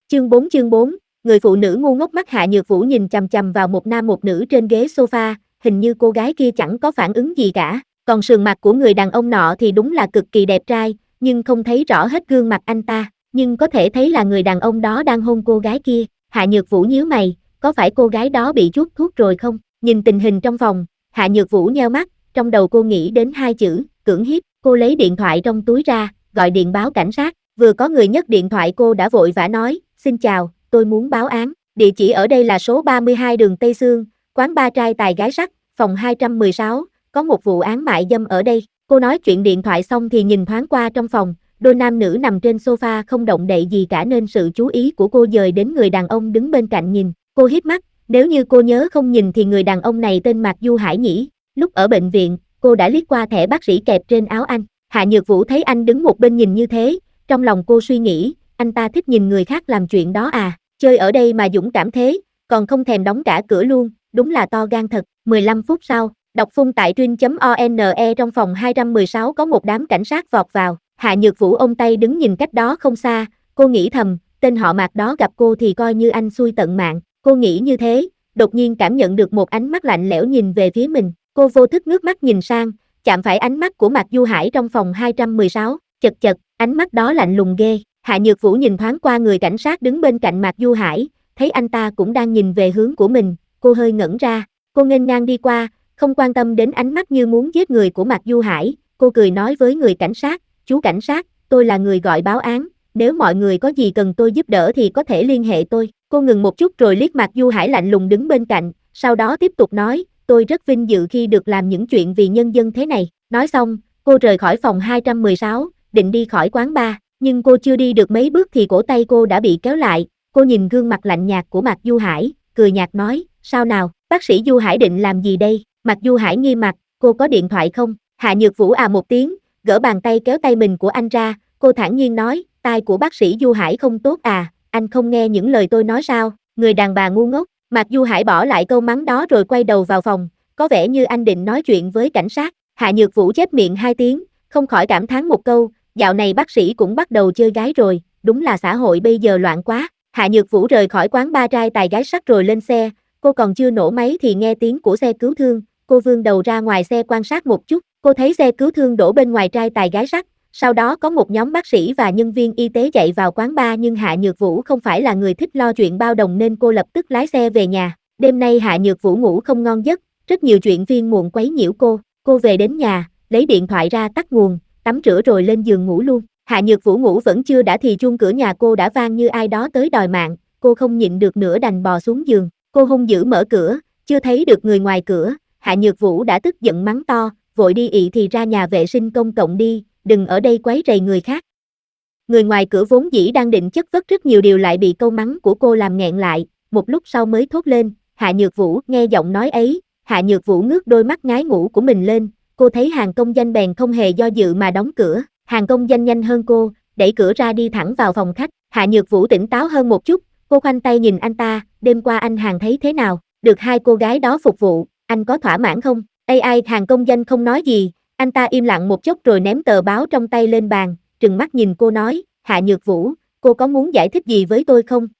Chương 4, người phụ nữ ngu ngốc. Mắt Hạ Nhược Vũ nhìn chằm chằm vào một nam một nữ trên ghế sofa, hình như cô gái kia chẳng có phản ứng gì cả, còn sườn mặt của người đàn ông nọ thì đúng là cực kỳ đẹp trai, nhưng không thấy rõ hết gương mặt anh ta, nhưng có thể thấy là người đàn ông đó đang hôn cô gái kia. Hạ Nhược Vũ nhíu mày, có phải cô gái đó bị chuốt thuốc rồi không? Nhìn tình hình trong phòng, Hạ Nhược Vũ nheo mắt, trong đầu cô nghĩ đến hai chữ, cưỡng hiếp. Cô lấy điện thoại trong túi ra, gọi điện báo cảnh sát. Vừa có người nhấc điện thoại cô đã vội vã nói, xin chào, tôi muốn báo án. Địa chỉ ở đây là số 32 đường Tây Xương, quán bar trai tài gái sắc, phòng 216, có một vụ án mại dâm ở đây. Cô nói chuyện điện thoại xong thì nhìn thoáng qua trong phòng, đôi nam nữ nằm trên sofa không động đậy gì cả nên sự chú ý của cô dời đến người đàn ông đứng bên cạnh nhìn. Cô híp mắt, nếu như cô nhớ không nhầm thì người đàn ông này tên Mạc Du Hải nhỉ. Lúc ở bệnh viện, cô đã liếc qua thẻ bác sĩ kẹp trên áo anh. Hạ Nhược Vũ thấy anh đứng một bên nhìn như thế, trong lòng cô suy nghĩ, anh ta thích nhìn người khác làm chuyện đó à, chơi ở đây mà dũng cảm thế, còn không thèm đóng cả cửa luôn, đúng là to gan thật. 15 phút sau, đọc phun tại truyện.one. Trong phòng 216 có một đám cảnh sát vọt vào. Hạ Nhược Vũ ôm tay đứng nhìn cách đó không xa, cô nghĩ thầm, tên họ Mạc đó gặp cô thì coi như anh xui tận mạng. Cô nghĩ như thế, đột nhiên cảm nhận được một ánh mắt lạnh lẽo nhìn về phía mình. Cô vô thức ngước mắt nhìn sang, chạm phải ánh mắt của Mạc Du Hải trong phòng 216. Chật chật, ánh mắt đó lạnh lùng ghê. Hạ Nhược Vũ nhìn thoáng qua người cảnh sát đứng bên cạnh Mạc Du Hải, thấy anh ta cũng đang nhìn về hướng của mình, cô hơi ngẩn ra. Cô nghênh ngang đi qua, không quan tâm đến ánh mắt như muốn giết người của Mạc Du Hải. Cô cười nói với người cảnh sát, chú cảnh sát, tôi là người gọi báo án, nếu mọi người có gì cần tôi giúp đỡ thì có thể liên hệ tôi. Cô ngừng một chút rồi liếc Mạc Du Hải lạnh lùng đứng bên cạnh, sau đó tiếp tục nói, tôi rất vinh dự khi được làm những chuyện vì nhân dân thế này. Nói xong, cô rời khỏi phòng 216, định đi khỏi quán bar, nhưng cô chưa đi được mấy bước thì cổ tay cô đã bị kéo lại. Cô nhìn gương mặt lạnh nhạt của Mạc Du Hải, cười nhạt nói, sao nào, bác sĩ Du Hải định làm gì đây? Mạc Du Hải nghi mặt, cô có điện thoại không? Hạ Nhược Vũ à một tiếng, gỡ bàn tay kéo tay mình của anh ra, cô thản nhiên nói, tai của bác sĩ Du Hải không tốt à, anh không nghe những lời tôi nói sao? Người đàn bà ngu ngốc. Mạc Du Hải bỏ lại câu mắng đó rồi quay đầu vào phòng, có vẻ như anh định nói chuyện với cảnh sát. Hạ Nhược Vũ chép miệng hai tiếng, không khỏi cảm thán một câu, dạo này bác sĩ cũng bắt đầu chơi gái rồi, đúng là xã hội bây giờ loạn quá. Hạ Nhược Vũ rời khỏi quán bar trai tài gái sắc rồi lên xe, cô còn chưa nổ máy thì nghe tiếng của xe cứu thương, cô vươn đầu ra ngoài xe quan sát một chút, cô thấy xe cứu thương đổ bên ngoài trai tài gái sắc, sau đó có một nhóm bác sĩ và nhân viên y tế chạy vào quán bar nhưng Hạ Nhược Vũ không phải là người thích lo chuyện bao đồng nên cô lập tức lái xe về nhà. Đêm nay Hạ Nhược Vũ ngủ không ngon giấc, rất nhiều chuyện phiền muộn quấy nhiễu cô về đến nhà, lấy điện thoại ra tắt nguồn, tắm rửa rồi lên giường ngủ luôn. Hạ Nhược Vũ ngủ vẫn chưa đã thì chuông cửa nhà cô đã vang như ai đó tới đòi mạng, cô không nhịn được nữa đành bò xuống giường, cô hung dữ mở cửa, chưa thấy được người ngoài cửa, Hạ Nhược Vũ đã tức giận mắng to, vội đi ị thì ra nhà vệ sinh công cộng đi, đừng ở đây quấy rầy người khác. Người ngoài cửa vốn dĩ đang định chất vấn rất nhiều điều lại bị câu mắng của cô làm nghẹn lại, một lúc sau mới thốt lên, Hạ Nhược Vũ. Nghe giọng nói ấy, Hạ Nhược Vũ ngước đôi mắt ngái ngủ của mình lên, cô thấy Hàn Công Danh bèn không hề do dự mà đóng cửa. Hàn Công Danh nhanh hơn cô, đẩy cửa ra đi thẳng vào phòng khách. Hạ Nhược Vũ tỉnh táo hơn một chút, cô khoanh tay nhìn anh ta, đêm qua anh Hàn thấy thế nào, được hai cô gái đó phục vụ, anh có thỏa mãn không? Ai Hàn Công Danh không nói gì, anh ta im lặng một chút rồi ném tờ báo trong tay lên bàn, trừng mắt nhìn cô nói, Hạ Nhược Vũ, cô có muốn giải thích gì với tôi không?